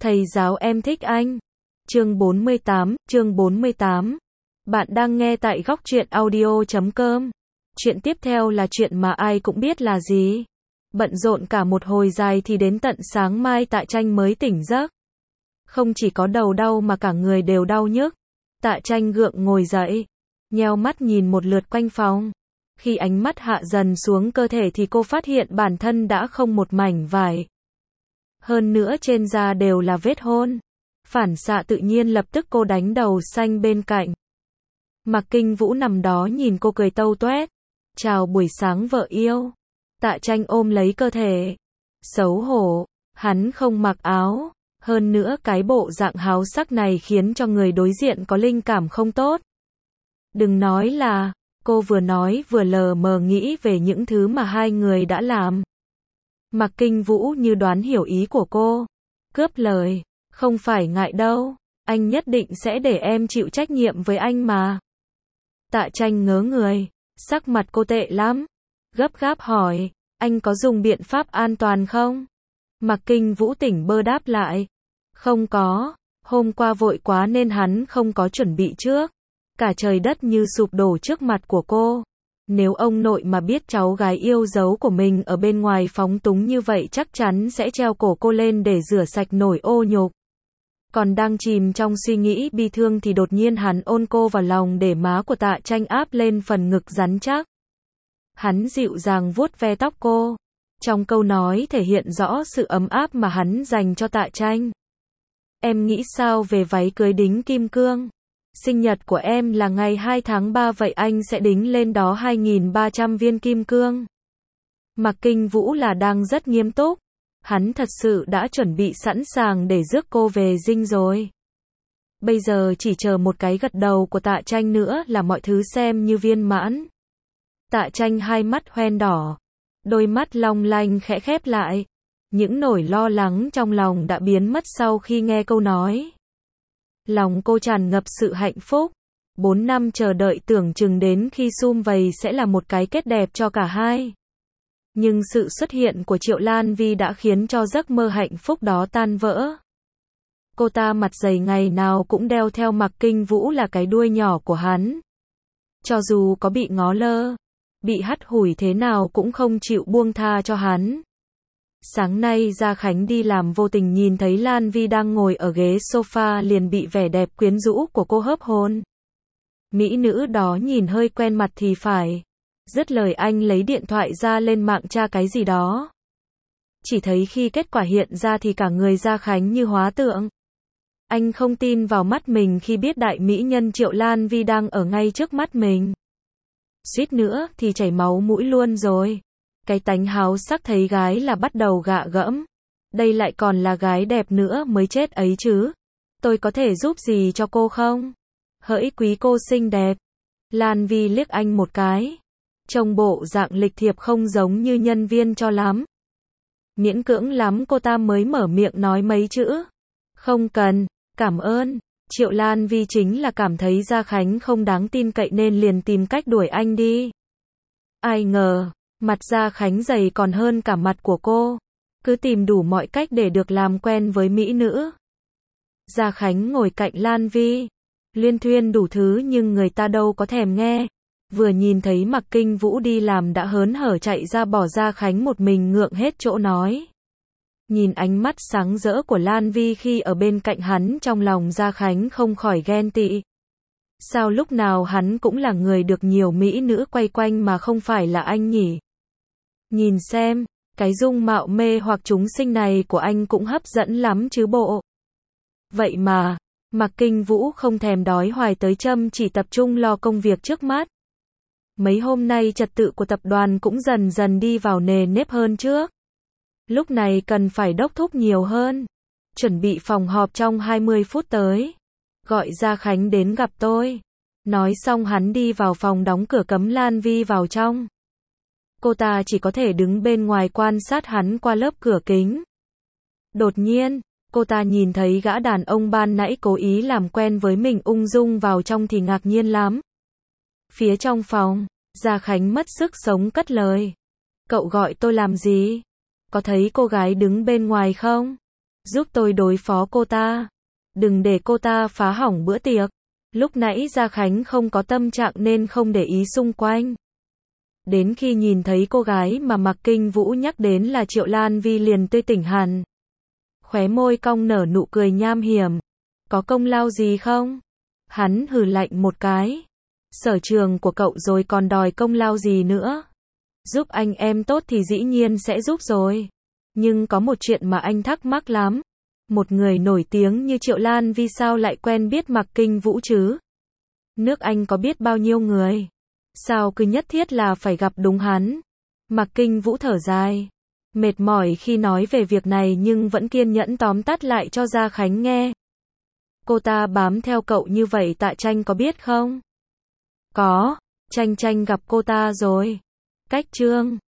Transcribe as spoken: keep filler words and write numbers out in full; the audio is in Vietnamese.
Thầy giáo em thích anh. Chương bốn mươi tám, chương bốn mươi tám. Bạn đang nghe tại góc truyện audio chấm com. Chuyện tiếp theo là chuyện mà ai cũng biết là gì. Bận rộn cả một hồi dài thì đến tận sáng mai Tạ Tranh mới tỉnh giấc. Không chỉ có đầu đau mà cả người đều đau nhức. Tạ Tranh gượng ngồi dậy, nheo mắt nhìn một lượt quanh phòng. Khi ánh mắt hạ dần xuống cơ thể thì cô phát hiện bản thân đã không một mảnh vải. Hơn nữa trên da đều là vết hôn. Phản xạ tự nhiên lập tức cô đánh đầu xanh bên cạnh. Mạc Kinh Vũ nằm đó nhìn cô cười tâu toét. Chào buổi sáng vợ yêu. Tạ Tranh ôm lấy cơ thể. Xấu hổ, hắn không mặc áo. Hơn nữa cái bộ dạng háo sắc này khiến cho người đối diện có linh cảm không tốt. Đừng nói là, cô vừa nói vừa lờ mờ nghĩ về những thứ mà hai người đã làm. Mạc Kinh Vũ như đoán hiểu ý của cô. Cướp lời, không phải ngại đâu, anh nhất định sẽ để em chịu trách nhiệm với anh mà. Tạ Tranh ngớ người, sắc mặt cô tệ lắm. Gấp gáp hỏi, anh có dùng biện pháp an toàn không? Mạc Kinh Vũ tỉnh bơ đáp lại. Không có, hôm qua vội quá nên hắn không có chuẩn bị trước. Cả trời đất như sụp đổ trước mặt của cô. Nếu ông nội mà biết cháu gái yêu dấu của mình ở bên ngoài phóng túng như vậy chắc chắn sẽ treo cổ cô lên để rửa sạch nổi ô nhục. Còn đang chìm trong suy nghĩ bi thương thì đột nhiên hắn ôm cô vào lòng để má của Tạ Tranh áp lên phần ngực rắn chắc. Hắn dịu dàng vuốt ve tóc cô. Trong câu nói thể hiện rõ sự ấm áp mà hắn dành cho Tạ Tranh. Em nghĩ sao về váy cưới đính kim cương? Sinh nhật của em là ngày hai tháng ba vậy anh sẽ đính lên đó hai nghìn ba trăm viên kim cương. Mạc Kinh Vũ là đang rất nghiêm túc. Hắn thật sự đã chuẩn bị sẵn sàng để rước cô về dinh rồi. Bây giờ chỉ chờ một cái gật đầu của Tạ Tranh nữa là mọi thứ xem như viên mãn. Tạ Tranh hai mắt hoen đỏ. Đôi mắt long lanh khẽ khép lại. Những nỗi lo lắng trong lòng đã biến mất sau khi nghe câu nói. Lòng cô tràn ngập sự hạnh phúc. Bốn năm chờ đợi tưởng chừng đến khi sum vầy sẽ là một cái kết đẹp cho cả hai. Nhưng sự xuất hiện của Triệu Lan Vi đã khiến cho giấc mơ hạnh phúc đó tan vỡ. Cô ta mặt dày ngày nào cũng đeo theo Mạc Kinh Vũ là cái đuôi nhỏ của hắn. Cho dù có bị ngó lơ, bị hắt hủi thế nào cũng không chịu buông tha cho hắn. Sáng nay Gia Khánh đi làm vô tình nhìn thấy Lan Vi đang ngồi ở ghế sofa liền bị vẻ đẹp quyến rũ của cô hớp hồn. Mỹ nữ đó nhìn hơi quen mặt thì phải. Dứt lời anh lấy điện thoại ra lên mạng tra cái gì đó. Chỉ thấy khi kết quả hiện ra thì cả người Gia Khánh như hóa tượng. Anh không tin vào mắt mình khi biết đại mỹ nhân Triệu Lan Vi đang ở ngay trước mắt mình. Suýt nữa thì chảy máu mũi luôn rồi. Cái tánh háo sắc thấy gái là bắt đầu gạ gẫm. Đây lại còn là gái đẹp nữa mới chết ấy chứ. Tôi có thể giúp gì cho cô không? Hỡi quý cô xinh đẹp. Lan Vi liếc anh một cái. Trông bộ dạng lịch thiệp không giống như nhân viên cho lắm. Miễn cưỡng lắm cô ta mới mở miệng nói mấy chữ. Không cần, cảm ơn. Triệu Lan Vi chính là cảm thấy Gia Khánh không đáng tin cậy nên liền tìm cách đuổi anh đi. Ai ngờ, mặt Gia Khánh dày còn hơn cả mặt của cô. Cứ tìm đủ mọi cách để được làm quen với mỹ nữ. Gia Khánh ngồi cạnh Lan Vi. Liên thuyên đủ thứ nhưng người ta đâu có thèm nghe. Vừa nhìn thấy Mạc Kinh Vũ đi làm đã hớn hở chạy ra bỏ Gia Khánh một mình ngượng hết chỗ nói. Nhìn ánh mắt sáng rỡ của Lan Vi khi ở bên cạnh hắn trong lòng Gia Khánh không khỏi ghen tị. Sao lúc nào hắn cũng là người được nhiều mỹ nữ quay quanh mà không phải là anh nhỉ? Nhìn xem, cái dung mạo mê hoặc chúng sinh này của anh cũng hấp dẫn lắm chứ bộ. Vậy mà, Mạc Kinh Vũ không thèm đói hoài tới chăm chỉ tập trung lo công việc trước mắt. Mấy hôm nay trật tự của tập đoàn cũng dần dần đi vào nề nếp hơn trước. Lúc này cần phải đốc thúc nhiều hơn. Chuẩn bị phòng họp trong hai mươi phút tới. Gọi Gia Khánh đến gặp tôi. Nói xong hắn đi vào phòng đóng cửa cấm Lan Vi vào trong. Cô ta chỉ có thể đứng bên ngoài quan sát hắn qua lớp cửa kính. Đột nhiên, cô ta nhìn thấy gã đàn ông ban nãy cố ý làm quen với mình ung dung vào trong thì ngạc nhiên lắm. Phía trong phòng, Gia Khánh mất sức sống cất lời. Cậu gọi tôi làm gì? Có thấy cô gái đứng bên ngoài không? Giúp tôi đối phó cô ta. Đừng để cô ta phá hỏng bữa tiệc. Lúc nãy Gia Khánh không có tâm trạng nên không để ý xung quanh. Đến khi nhìn thấy cô gái mà Mạc Kinh Vũ nhắc đến là Triệu Lan Vi liền tươi tỉnh hẳn. Khóe môi cong nở nụ cười nham hiểm. Có công lao gì không? Hắn hừ lạnh một cái. Sở trường của cậu rồi còn đòi công lao gì nữa? Giúp anh em tốt thì dĩ nhiên sẽ giúp rồi. Nhưng có một chuyện mà anh thắc mắc lắm. Một người nổi tiếng như Triệu Lan Vi sao lại quen biết Mạc Kinh Vũ chứ? Nước Anh có biết bao nhiêu người? Sao cứ nhất thiết là phải gặp đúng hắn? Mạc Kinh Vũ thở dài. Mệt mỏi khi nói về việc này nhưng vẫn kiên nhẫn tóm tắt lại cho Gia Khánh nghe. Cô ta bám theo cậu như vậy Tạ Tranh có biết không? Có, Tranh Tranh gặp cô ta rồi. Cách Trương.